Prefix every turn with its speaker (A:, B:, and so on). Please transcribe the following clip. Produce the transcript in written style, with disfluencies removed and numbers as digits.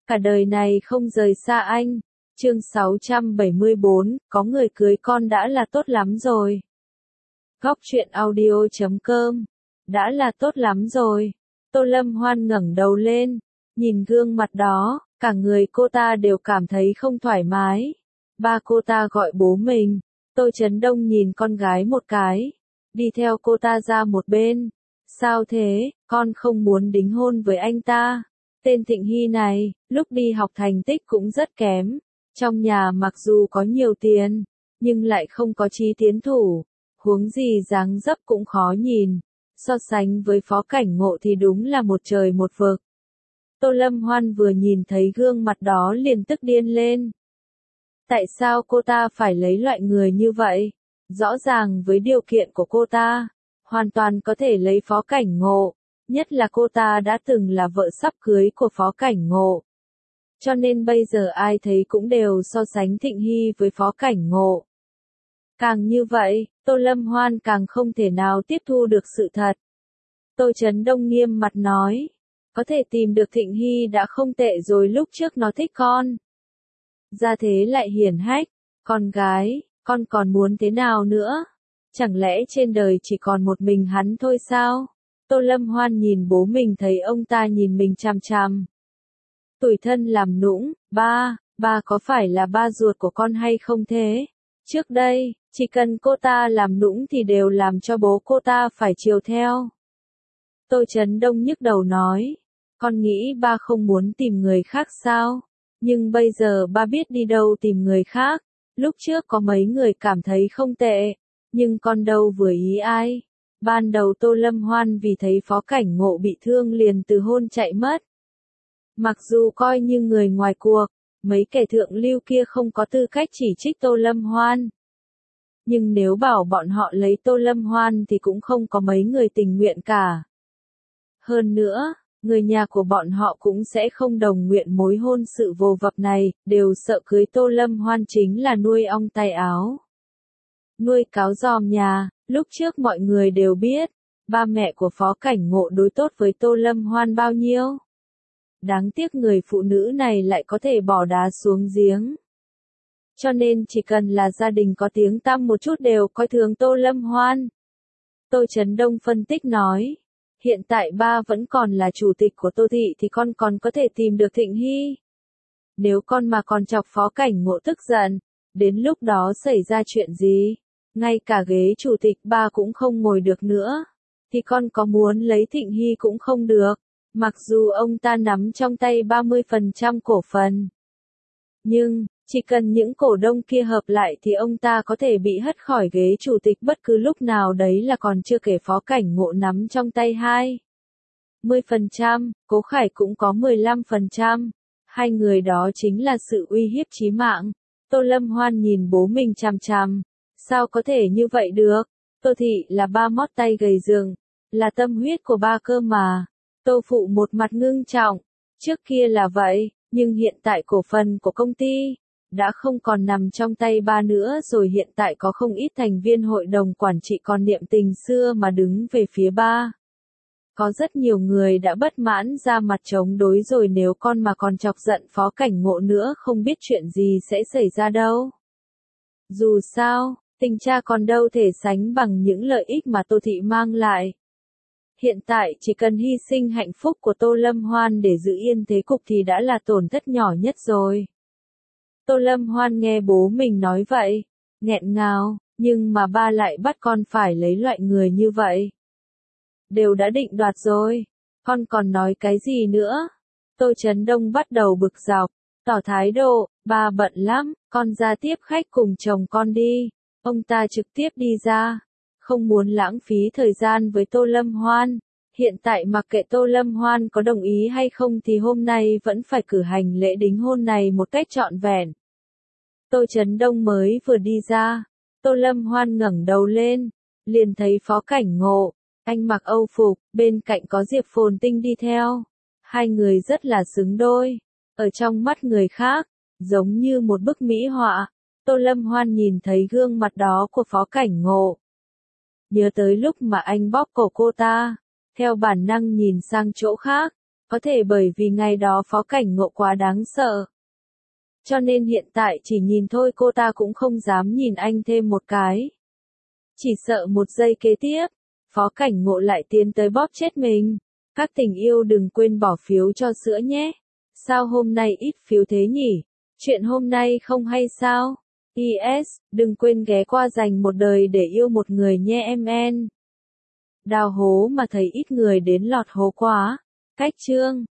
A: cả đời này không rời xa anh. Chương 674, có người cưới con đã là tốt lắm rồi. Góc truyện audio.com. Đã là tốt lắm rồi. Tô Lâm Hoan ngẩng đầu lên, nhìn gương mặt đó, cả người cô ta đều cảm thấy không thoải mái. Ba cô ta gọi bố mình. Tô Chấn Đông nhìn con gái một cái, đi theo cô ta ra một bên. Sao thế, con không muốn đính hôn với anh ta? Tên Thịnh Hy này, lúc đi học thành tích cũng rất kém. Trong nhà mặc dù có nhiều tiền, nhưng lại không có chí tiến thủ. Huống gì dáng dấp cũng khó nhìn. So sánh với Phó Cảnh Ngộ thì đúng là một trời một vực. Tô Lâm Hoan vừa nhìn thấy gương mặt đó liền tức điên lên. Tại sao cô ta phải lấy loại người như vậy? Rõ ràng với điều kiện của cô ta, hoàn toàn có thể lấy Phó Cảnh Ngộ, nhất là cô ta đã từng là vợ sắp cưới của Phó Cảnh Ngộ. Cho nên bây giờ ai thấy cũng đều so sánh Thịnh Hy với Phó Cảnh Ngộ. Càng như vậy, Tô Lâm Hoan càng không thể nào tiếp thu được sự thật. Tô Chấn Đông nghiêm mặt nói, có thể tìm được Thịnh Hy đã không tệ rồi, lúc trước nó thích con. Gia thế lại hiển hách, con gái, con còn muốn thế nào nữa? Chẳng lẽ trên đời chỉ còn một mình hắn thôi sao? Tô Lâm Hoan nhìn bố mình thấy ông ta nhìn mình chằm chằm. Tủi thân làm nũng, ba có phải là ba ruột của con hay không thế? Trước đây, chỉ cần cô ta làm nũng thì đều làm cho bố cô ta phải chiều theo. Tô Chấn Đông nhức đầu nói, con nghĩ ba không muốn tìm người khác sao? Nhưng bây giờ ba biết đi đâu tìm người khác. Lúc trước có mấy người cảm thấy không tệ, nhưng con đâu vừa ý ai. Ban đầu Tô Lâm Hoan vì thấy Phó Cảnh Ngộ bị thương liền từ hôn chạy mất. Mặc dù coi như người ngoài cuộc, mấy kẻ thượng lưu kia không có tư cách chỉ trích Tô Lâm Hoan. Nhưng nếu bảo bọn họ lấy Tô Lâm Hoan thì cũng không có mấy người tình nguyện cả. Hơn nữa, người nhà của bọn họ cũng sẽ không đồng nguyện mối hôn sự vô vập này, đều sợ cưới Tô Lâm Hoan chính là nuôi ong tay áo. Nuôi cáo giòm nhà, lúc trước mọi người đều biết, ba mẹ của Phó Cảnh Ngộ đối tốt với Tô Lâm Hoan bao nhiêu. Đáng tiếc người phụ nữ này lại có thể bỏ đá xuống giếng. Cho nên chỉ cần là gia đình có tiếng tăm một chút đều coi thường Tô Lâm Hoan. Tô Chấn Đông phân tích nói, hiện tại ba vẫn còn là chủ tịch của Tô Thị thì con còn có thể tìm được Thịnh Hy. Nếu con mà còn chọc Phó Cảnh Ngộ tức giận, đến lúc đó xảy ra chuyện gì, ngay cả ghế chủ tịch ba cũng không ngồi được nữa, thì con có muốn lấy Thịnh Hy cũng không được, mặc dù ông ta nắm trong tay 30% cổ phần. Nhưng, chỉ cần những cổ đông kia hợp lại thì ông ta có thể bị hất khỏi ghế chủ tịch bất cứ lúc nào, đấy là còn chưa kể Phó Cảnh Ngộ nắm trong tay 20%, Cố Khải cũng có 15%. Hai người đó chính là sự uy hiếp chí mạng. Tô Lâm Hoan nhìn bố mình chằm chằm. Sao có thể như vậy được? Tô Thị là ba mót tay gầy giường, là tâm huyết của ba cơ mà. Tô Phụ một mặt ngưng trọng. Trước kia là vậy, nhưng hiện tại cổ phần của công ty đã không còn nằm trong tay ba nữa rồi, hiện tại có không ít thành viên hội đồng quản trị còn niệm tình xưa mà đứng về phía ba. Có rất nhiều người đã bất mãn ra mặt chống đối rồi, nếu con mà còn chọc giận Phó Cảnh Ngộ nữa không biết chuyện gì sẽ xảy ra đâu. Dù sao, tình cha còn đâu thể sánh bằng những lợi ích mà Tô Thị mang lại. Hiện tại chỉ cần hy sinh hạnh phúc của Tô Lâm Hoan để giữ yên thế cục thì đã là tổn thất nhỏ nhất rồi. Tô Lâm Hoan nghe bố mình nói vậy, nghẹn ngào, nhưng mà ba lại bắt con phải lấy loại người như vậy. Đều đã định đoạt rồi, con còn nói cái gì nữa? Tô Chấn Đông bắt đầu bực dọc, tỏ thái độ, ba bận lắm, con ra tiếp khách cùng chồng con đi. Ông ta trực tiếp đi ra, không muốn lãng phí thời gian với Tô Lâm Hoan. Hiện tại mặc kệ Tô Lâm Hoan có đồng ý hay không thì hôm nay vẫn phải cử hành lễ đính hôn này một cách trọn vẹn. Tô Chấn Đông mới vừa đi ra, Tô Lâm Hoan ngẩng đầu lên, liền thấy Phó Cảnh Ngộ. Anh mặc Âu phục, bên cạnh có Diệp Phồn Tinh đi theo. Hai người rất là xứng đôi. Ở trong mắt người khác, giống như một bức mỹ họa. Tô Lâm Hoan nhìn thấy gương mặt đó của Phó Cảnh Ngộ. Nhớ tới lúc mà anh bóp cổ cô ta, theo bản năng nhìn sang chỗ khác. Có thể bởi vì ngày đó Phó Cảnh Ngộ quá đáng sợ. Cho nên hiện tại chỉ nhìn thôi cô ta cũng không dám nhìn anh thêm một cái. Chỉ sợ một giây kế tiếp, Phó Cảnh Ngộ lại tiến tới bóp chết mình. Các tình yêu đừng quên bỏ phiếu cho sữa nhé. Sao hôm nay ít phiếu thế nhỉ? Chuyện hôm nay không hay sao? PS, đừng quên ghé qua dành một đời để yêu một người nhé em en. Đào hố mà thấy ít người đến lọt hố quá. Cách chương